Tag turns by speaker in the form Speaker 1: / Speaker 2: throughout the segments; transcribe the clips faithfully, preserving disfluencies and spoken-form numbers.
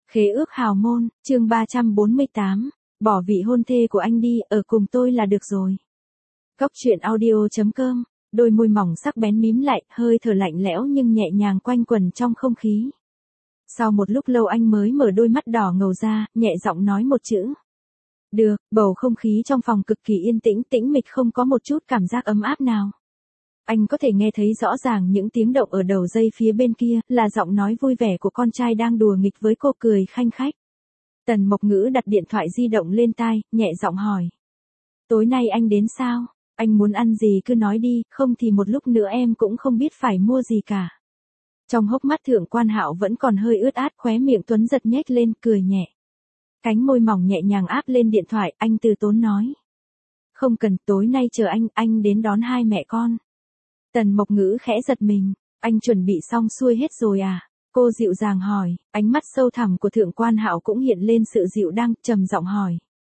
Speaker 1: Khế ước hào môn, chương ba trăm bốn mươi tám, bỏ vị hôn thê của anh đi, ở cùng tôi là được rồi. Góc truyện audio chấm com, đôi môi mỏng sắc bén mím lại, hơi thở lạnh lẽo nhưng nhẹ nhàng quanh quẩn trong không khí. Sau một lúc lâu anh mới mở đôi mắt đỏ ngầu ra, nhẹ giọng nói một chữ. Được, bầu không khí trong phòng cực kỳ yên tĩnh, tĩnh mịch không có một chút cảm giác ấm áp nào. Anh có thể nghe thấy rõ ràng những tiếng động ở đầu dây phía bên kia, là giọng nói vui vẻ của con trai đang đùa nghịch với cô cười khanh khách. Tần Mộc Ngữ đặt điện thoại di động lên tai, nhẹ giọng hỏi. Tối nay anh đến sao? Anh muốn ăn gì cứ nói đi, không thì một lúc nữa em cũng không biết phải mua gì cả. Trong hốc mắt Thượng Quan Hạo vẫn còn hơi ướt át, khóe miệng Tuấn giật nhếch lên, cười nhẹ. Cánh môi mỏng nhẹ nhàng áp lên điện thoại, anh từ tốn nói. Không cần, tối nay chờ anh, anh đến đón hai mẹ con. Tần Mộc Ngữ khẽ giật mình, anh chuẩn bị xong xuôi hết rồi à? Cô dịu dàng hỏi, ánh mắt sâu thẳm của Thượng Quan Hạo cũng hiện lên sự dịu dàng, trầm giọng hỏi.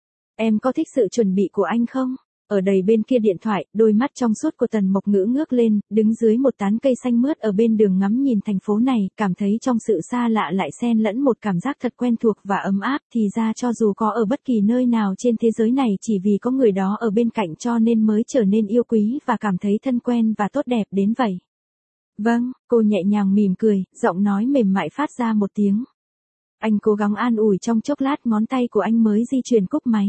Speaker 1: Em có thích sự chuẩn bị của anh không? Ở đầy bên kia điện thoại, đôi mắt trong suốt của Tần Mộc Ngữ ngước lên, đứng dưới một tán cây xanh mướt ở bên đường ngắm nhìn thành phố này, cảm thấy trong sự xa lạ lại xen lẫn một cảm giác thật quen thuộc và ấm áp, thì ra cho dù có ở bất kỳ nơi nào trên thế giới này chỉ vì có người đó ở bên cạnh cho nên mới trở nên yêu quý và cảm thấy thân quen và tốt đẹp đến vậy. Vâng, cô nhẹ nhàng mỉm cười, giọng nói mềm mại phát ra một tiếng. Anh cố gắng an ủi trong chốc lát, ngón tay của anh mới di chuyển cúp máy.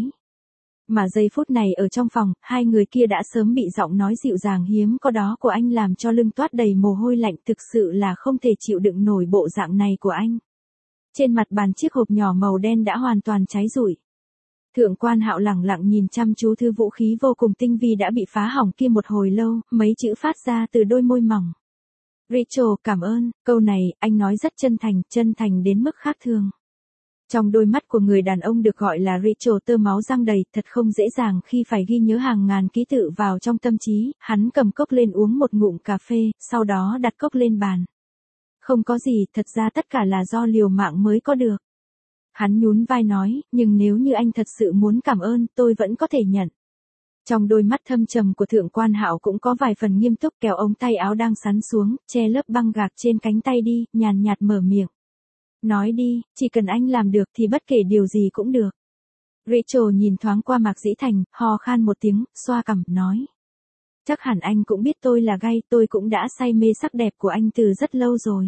Speaker 1: Mà giây phút này ở trong phòng, hai người kia đã sớm bị giọng nói dịu dàng hiếm có đó của anh làm cho lưng toát đầy mồ hôi lạnh, thực sự là không thể chịu đựng nổi bộ dạng này của anh. Trên mặt bàn chiếc hộp nhỏ màu đen đã hoàn toàn cháy rụi. Thượng Quan Hạo lẳng lặng nhìn chăm chú thứ vũ khí vô cùng tinh vi đã bị phá hỏng kia một hồi lâu, mấy chữ phát ra từ đôi môi mỏng. Rachel, cảm ơn, câu này, anh nói rất chân thành, chân thành đến mức khác thường. Trong đôi mắt của người đàn ông được gọi là Rachel tơ máu răng đầy, thật không dễ dàng khi phải ghi nhớ hàng ngàn ký tự vào trong tâm trí, hắn cầm cốc lên uống một ngụm cà phê, sau đó đặt cốc lên bàn. Không có gì, thật ra tất cả là do liều mạng mới có được. Hắn nhún vai nói, nhưng nếu như anh thật sự muốn cảm ơn, tôi vẫn có thể nhận. Trong đôi mắt thâm trầm của Thượng Quan Hạo cũng có vài phần nghiêm túc, kéo ống tay áo đang sắn xuống, che lớp băng gạc trên cánh tay đi, nhàn nhạt mở miệng. Nói đi, chỉ cần anh làm được thì bất kể điều gì cũng được. Rachel nhìn thoáng qua Mạc Dĩ Thành, ho khan một tiếng, xoa cằm, nói. Chắc hẳn anh cũng biết tôi là gay, tôi cũng đã say mê sắc đẹp của anh từ rất lâu rồi.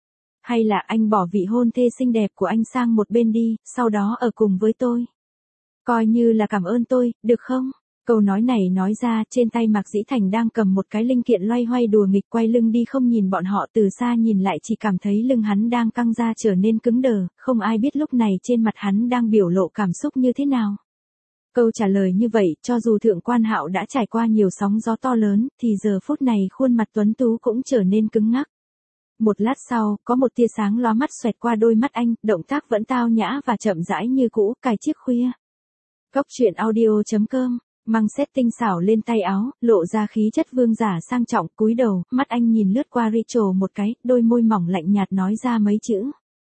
Speaker 1: Hay là anh bỏ vị hôn thê xinh đẹp của anh sang một bên đi, sau đó ở cùng với tôi. Coi như là cảm ơn tôi, được không? Câu nói này nói ra, trên tay Mạc Dĩ Thành đang cầm một cái linh kiện loay hoay đùa nghịch, quay lưng đi không nhìn bọn họ, từ xa nhìn lại chỉ cảm thấy lưng hắn đang căng ra trở nên cứng đờ, không ai biết lúc này trên mặt hắn đang biểu lộ cảm xúc như thế nào. Câu trả lời như vậy, cho dù Thượng Quan Hạo đã trải qua nhiều sóng gió to lớn, thì giờ phút này khuôn mặt tuấn tú cũng trở nên cứng ngắc. Một lát sau, có một tia sáng lóa mắt xoẹt qua đôi mắt anh, động tác vẫn tao nhã và chậm rãi như cũ, cài chiếc khuya. Góc truyện audio chấm com. Mang set tinh xảo lên tay áo, lộ ra khí chất vương giả sang trọng, cúi đầu, mắt anh nhìn lướt qua Rachel một cái, đôi môi mỏng lạnh nhạt nói ra mấy chữ.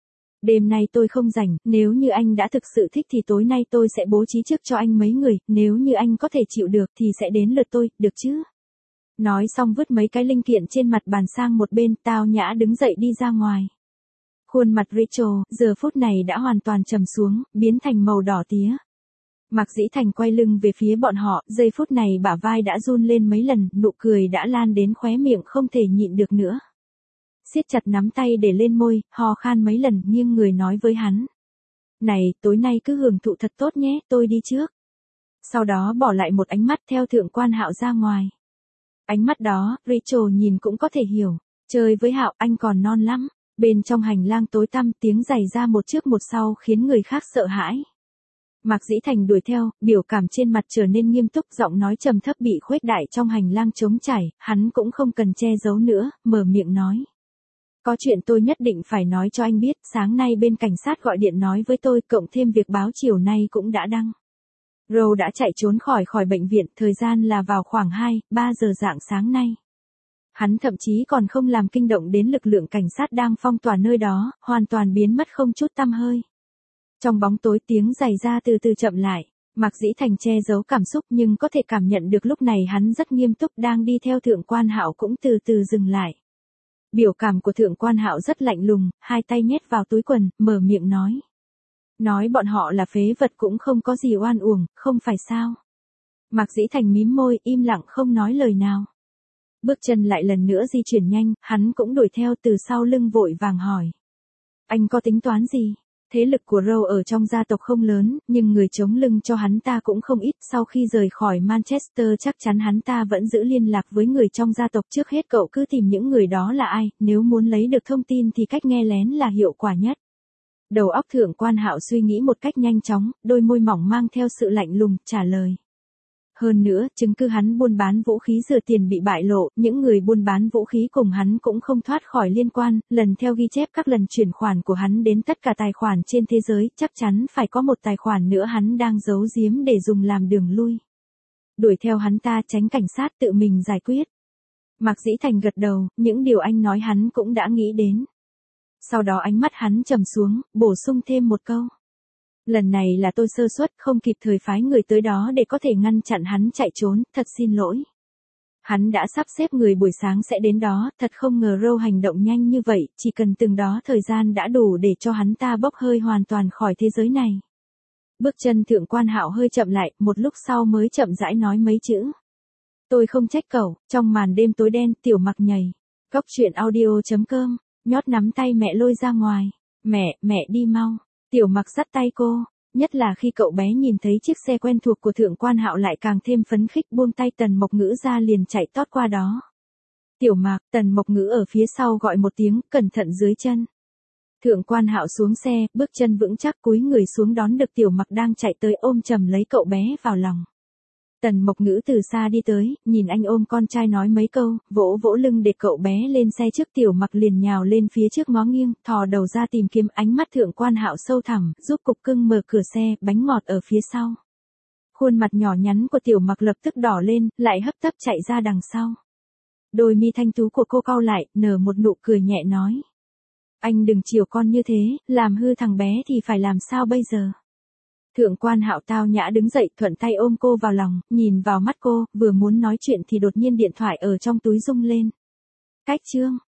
Speaker 1: Đêm nay tôi không rảnh, nếu như anh đã thực sự thích thì tối nay tôi sẽ bố trí trước cho anh mấy người, nếu như anh có thể chịu được thì sẽ đến lượt tôi, được chứ? Nói xong vứt mấy cái linh kiện trên mặt bàn sang một bên, tao nhã đứng dậy đi ra ngoài. Khuôn mặt Rachel, giờ phút này đã hoàn toàn trầm xuống, biến thành màu đỏ tía. Mạc Dĩ Thành quay lưng về phía bọn họ, giây phút này bả vai đã run lên mấy lần, nụ cười đã lan đến khóe miệng không thể nhịn được nữa. Siết chặt nắm tay để lên môi, ho khan mấy lần, nghiêng người nói với hắn. Này, tối nay cứ hưởng thụ thật tốt nhé, tôi đi trước. Sau đó bỏ lại một ánh mắt theo Thượng Quan Hạo ra ngoài. Ánh mắt đó, Rachel nhìn cũng có thể hiểu. Chơi với Hạo, anh còn non lắm. Bên trong hành lang tối tăm, tiếng giày ra một trước một sau khiến người khác sợ hãi. Mạc Dĩ Thành đuổi theo, biểu cảm trên mặt trở nên nghiêm túc, giọng nói trầm thấp bị khuếch đại trong hành lang trống trải, hắn cũng không cần che giấu nữa, mở miệng nói. Có chuyện tôi nhất định phải nói cho anh biết, sáng nay bên cảnh sát gọi điện nói với tôi, cộng thêm việc báo chiều nay cũng đã đăng. Rowe đã chạy trốn khỏi khỏi bệnh viện, thời gian là vào khoảng hai, ba giờ rạng sáng nay. Hắn thậm chí còn không làm kinh động đến lực lượng cảnh sát đang phong tỏa nơi đó, hoàn toàn biến mất không chút tăm hơi. Trong bóng tối tiếng giày ra từ từ chậm lại, Mạc Dĩ Thành che giấu cảm xúc nhưng có thể cảm nhận được lúc này hắn rất nghiêm túc, đang đi theo Thượng Quan Hạo cũng từ từ dừng lại. Biểu cảm của Thượng Quan Hạo rất lạnh lùng, hai tay nhét vào túi quần, mở miệng nói. Nói bọn họ là phế vật cũng không có gì oan uổng, không phải sao? Mạc Dĩ Thành mím môi, im lặng không nói lời nào. Bước chân lại lần nữa di chuyển nhanh, hắn cũng đuổi theo từ sau lưng vội vàng hỏi. Anh có tính toán gì? Thế lực của Rowe ở trong gia tộc không lớn, nhưng người chống lưng cho hắn ta cũng không ít. Sau khi rời khỏi Manchester chắc chắn hắn ta vẫn giữ liên lạc với người trong gia tộc. Trước hết cậu cứ tìm những người đó là ai, nếu muốn lấy được thông tin thì cách nghe lén là hiệu quả nhất. Đầu óc Thượng quan Hạo suy nghĩ một cách nhanh chóng, đôi môi mỏng mang theo sự lạnh lùng, trả lời. Hơn nữa, chứng cứ hắn buôn bán vũ khí rửa tiền bị bại lộ, những người buôn bán vũ khí cùng hắn cũng không thoát khỏi liên quan, lần theo ghi chép các lần chuyển khoản của hắn đến tất cả tài khoản trên thế giới, chắc chắn phải có một tài khoản nữa hắn đang giấu giếm để dùng làm đường lui. Đuổi theo hắn ta tránh cảnh sát tự mình giải quyết. Mạc Dĩ Thành gật đầu, những điều anh nói hắn cũng đã nghĩ đến. Sau đó ánh mắt hắn trầm xuống, bổ sung thêm một câu. Lần này là tôi sơ suất, không kịp thời phái người tới đó để có thể ngăn chặn hắn chạy trốn, thật xin lỗi. Hắn đã sắp xếp người buổi sáng sẽ đến đó, thật không ngờ Rowe hành động nhanh như vậy, chỉ cần từng đó thời gian đã đủ để cho hắn ta bốc hơi hoàn toàn khỏi thế giới này. Bước chân Thượng quan Hạo hơi chậm lại, một lúc sau mới chậm rãi nói mấy chữ. Tôi không trách cậu, trong màn đêm tối đen, Tiểu Mặc nhảy. Cóc truyện audio chấm com, nhót nắm tay mẹ lôi ra ngoài. Mẹ, mẹ đi mau. Tiểu Mặc dắt tay cô, nhất là khi cậu bé nhìn thấy chiếc xe quen thuộc của Thượng quan Hạo lại càng thêm phấn khích, buông tay Tần Mộc Ngữ ra liền chạy tót qua đó. Tiểu Mặc, Tần Mộc Ngữ ở phía sau gọi một tiếng, cẩn thận dưới chân. Thượng quan Hạo xuống xe, bước chân vững chắc cúi người xuống đón được Tiểu Mặc đang chạy tới, ôm chầm lấy cậu bé vào lòng. Tần Mộc Ngữ từ xa đi tới, nhìn anh ôm con trai nói mấy câu, vỗ vỗ lưng để cậu bé lên xe trước. Tiểu Mặc liền nhào lên phía trước ngó nghiêng, thò đầu ra tìm kiếm. Ánh mắt Thượng quan Hạo sâu thẳm, giúp cục cưng mở cửa xe, bánh ngọt ở phía sau. Khuôn mặt nhỏ nhắn của Tiểu Mặc lập tức đỏ lên, lại hấp tấp chạy ra đằng sau. Đôi mi thanh tú của cô cau lại, nở một nụ cười nhẹ nói. Anh đừng chiều con như thế, làm hư thằng bé thì phải làm sao bây giờ? Thượng quan Hạo tao nhã đứng dậy, thuận tay ôm cô vào lòng, nhìn vào mắt cô, vừa muốn nói chuyện thì đột nhiên điện thoại ở trong túi rung lên. Cách chương.